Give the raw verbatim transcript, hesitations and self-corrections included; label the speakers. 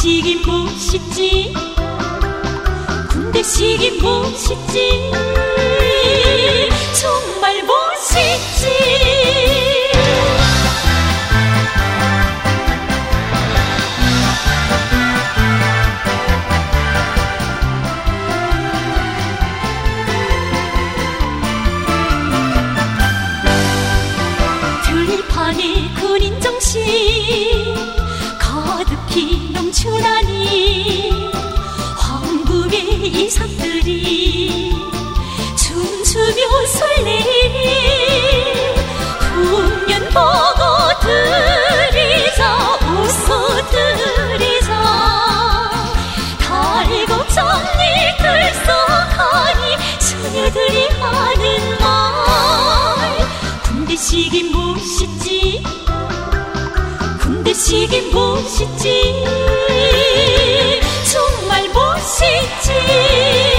Speaker 1: 군대식이 멋있지, 군대식이 멋있지, 정말 멋있지. 들판에 군인 정신 가득히 넘쳐나니 황금의 이삭들이 춤추며 설레니 후면 보고 드리자, 웃어드리자. 달곡정리 들썩하니 처녀들이 하는 말, 군대식이 멋있지, 군대식이 멋있지, 정말 멋있지.